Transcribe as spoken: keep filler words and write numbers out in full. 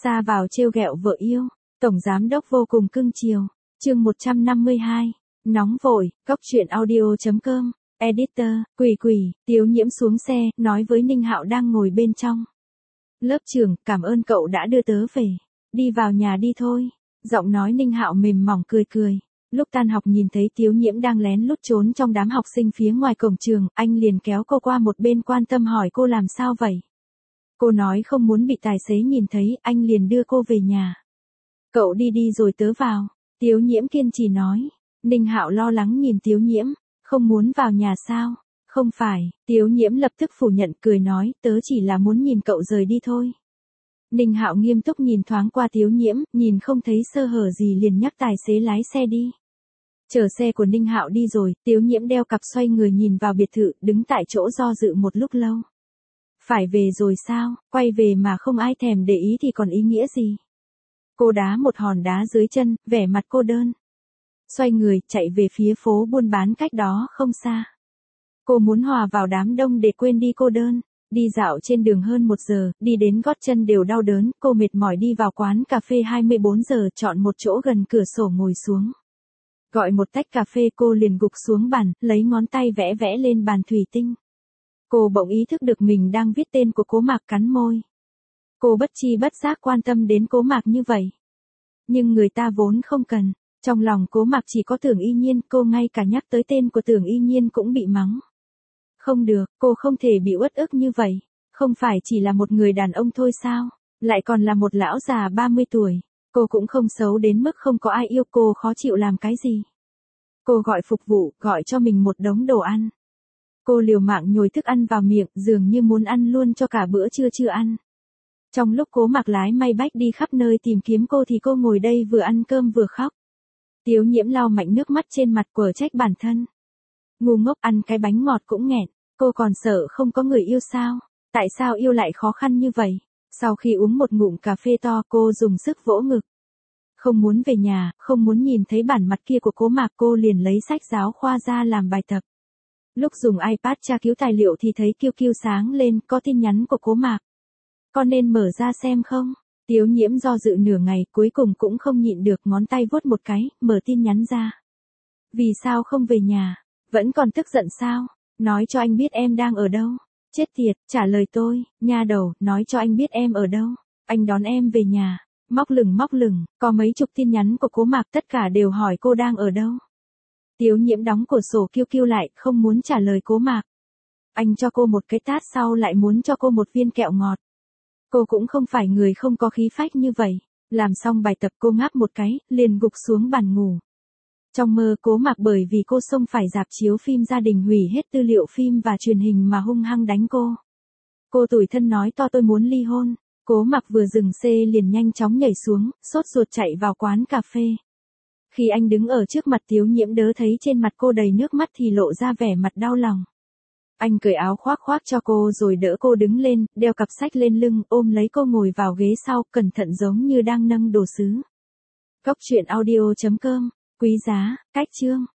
Ra vào trêu ghẹo vợ yêu, tổng giám đốc vô cùng cưng chiều. Chương một trăm năm mươi hai, nóng vội, cốc truyện audio chấm com, editor, Quỷ Quỷ, Tiếu Nhiễm xuống xe, nói với Ninh Hạo đang ngồi bên trong. Lớp trưởng, cảm ơn cậu đã đưa tớ về. Đi vào nhà đi thôi. Giọng nói Ninh Hạo mềm mỏng cười cười. Lúc tan học nhìn thấy Tiếu Nhiễm đang lén lút trốn trong đám học sinh phía ngoài cổng trường, anh liền kéo cô qua một bên quan tâm hỏi cô làm sao vậy. Cô nói không muốn bị tài xế nhìn thấy, anh liền đưa cô về nhà. Cậu đi đi rồi tớ vào. Tiếu Nhiễm kiên trì nói. Ninh Hạo lo lắng nhìn Tiếu Nhiễm, không muốn vào nhà sao? Không phải, Tiếu Nhiễm lập tức phủ nhận cười nói, tớ chỉ là muốn nhìn cậu rời đi thôi. Ninh Hạo nghiêm túc nhìn thoáng qua Tiếu Nhiễm, nhìn không thấy sơ hở gì liền nhắc tài xế lái xe đi. Chờ xe của Ninh Hạo đi rồi, Tiếu Nhiễm đeo cặp xoay người nhìn vào biệt thự, đứng tại chỗ do dự một lúc lâu. Phải về rồi sao, quay về mà không ai thèm để ý thì còn ý nghĩa gì? Cô đá một hòn đá dưới chân, vẻ mặt cô đơn. Xoay người, chạy về phía phố buôn bán cách đó không xa. Cô muốn hòa vào đám đông để quên đi cô đơn. Đi dạo trên đường hơn một giờ, đi đến gót chân đều đau đớn, cô mệt mỏi đi vào quán cà phê hai mươi bốn giờ, chọn một chỗ gần cửa sổ ngồi xuống. Gọi một tách cà phê, cô liền gục xuống bàn, lấy ngón tay vẽ vẽ lên bàn thủy tinh. Cô bỗng ý thức được mình đang viết tên của Cố Mạc, cắn môi. Cô bất chi bất giác quan tâm đến Cố Mạc như vậy. Nhưng người ta vốn không cần. Trong lòng Cố Mạc chỉ có Tưởng Y Nhiên, cô ngay cả nhắc tới tên của Tưởng Y Nhiên cũng bị mắng. Không được, cô không thể bị uất ức như vậy. Không phải chỉ là một người đàn ông thôi sao? Lại còn là một lão già ba mươi tuổi. Cô cũng không xấu đến mức không có ai yêu cô, khó chịu làm cái gì. Cô gọi phục vụ, gọi cho mình một đống đồ ăn. Cô liều mạng nhồi thức ăn vào miệng, dường như muốn ăn luôn cho cả bữa trưa chưa ăn. Trong lúc Cố Mạc lái may bách đi khắp nơi tìm kiếm cô thì cô ngồi đây vừa ăn cơm vừa khóc. Tiếu Nhiễm lau mạnh nước mắt trên mặt, quở trách bản thân. Ngu ngốc, ăn cái bánh ngọt cũng nghẹn, cô còn sợ không có người yêu sao? Tại sao yêu lại khó khăn như vậy? Sau khi uống một ngụm cà phê to, cô dùng sức vỗ ngực. Không muốn về nhà, không muốn nhìn thấy bản mặt kia của Cố Mạc, cô liền lấy sách giáo khoa ra làm bài tập. Lúc dùng iPad tra cứu tài liệu thì thấy kiêu kiêu sáng lên, có tin nhắn của Cố Mạc. Con nên mở ra xem không? Tiếu Nhiễm do dự nửa ngày, cuối cùng cũng không nhịn được, ngón tay vuốt một cái, mở tin nhắn ra. Vì sao không về nhà? Vẫn còn tức giận sao? Nói cho anh biết em đang ở đâu. Chết tiệt, trả lời tôi, nha đầu, nói cho anh biết em ở đâu. Anh đón em về nhà. Móc lửng móc lửng, có mấy chục tin nhắn của Cố Mạc, tất cả đều hỏi cô đang ở đâu. Tiếu Nhiễm đóng cửa sổ kiêu kiêu lại, không muốn trả lời Cố Mạc. Anh cho cô một cái tát sau lại muốn cho cô một viên kẹo ngọt. Cô cũng không phải người không có khí phách như vậy. Làm xong bài tập cô ngáp một cái, liền gục xuống bàn ngủ. Trong mơ Cố Mạc bởi vì cô xông phải rạp chiếu phim gia đình hủy hết tư liệu phim và truyền hình mà hung hăng đánh cô. Cô tủi thân nói to tôi muốn ly hôn. Cố Mạc vừa dừng xe liền nhanh chóng nhảy xuống, sốt ruột chạy vào quán cà phê. Khi anh đứng ở trước mặt Tiếu Nhiễm đớ thấy trên mặt cô đầy nước mắt thì lộ ra vẻ mặt đau lòng. Anh cởi áo khoác khoác cho cô rồi đỡ cô đứng lên, đeo cặp sách lên lưng, ôm lấy cô ngồi vào ghế sau, cẩn thận giống như đang nâng đồ sứ. Cốc truyện audio chấm com, quý giá, cách chương.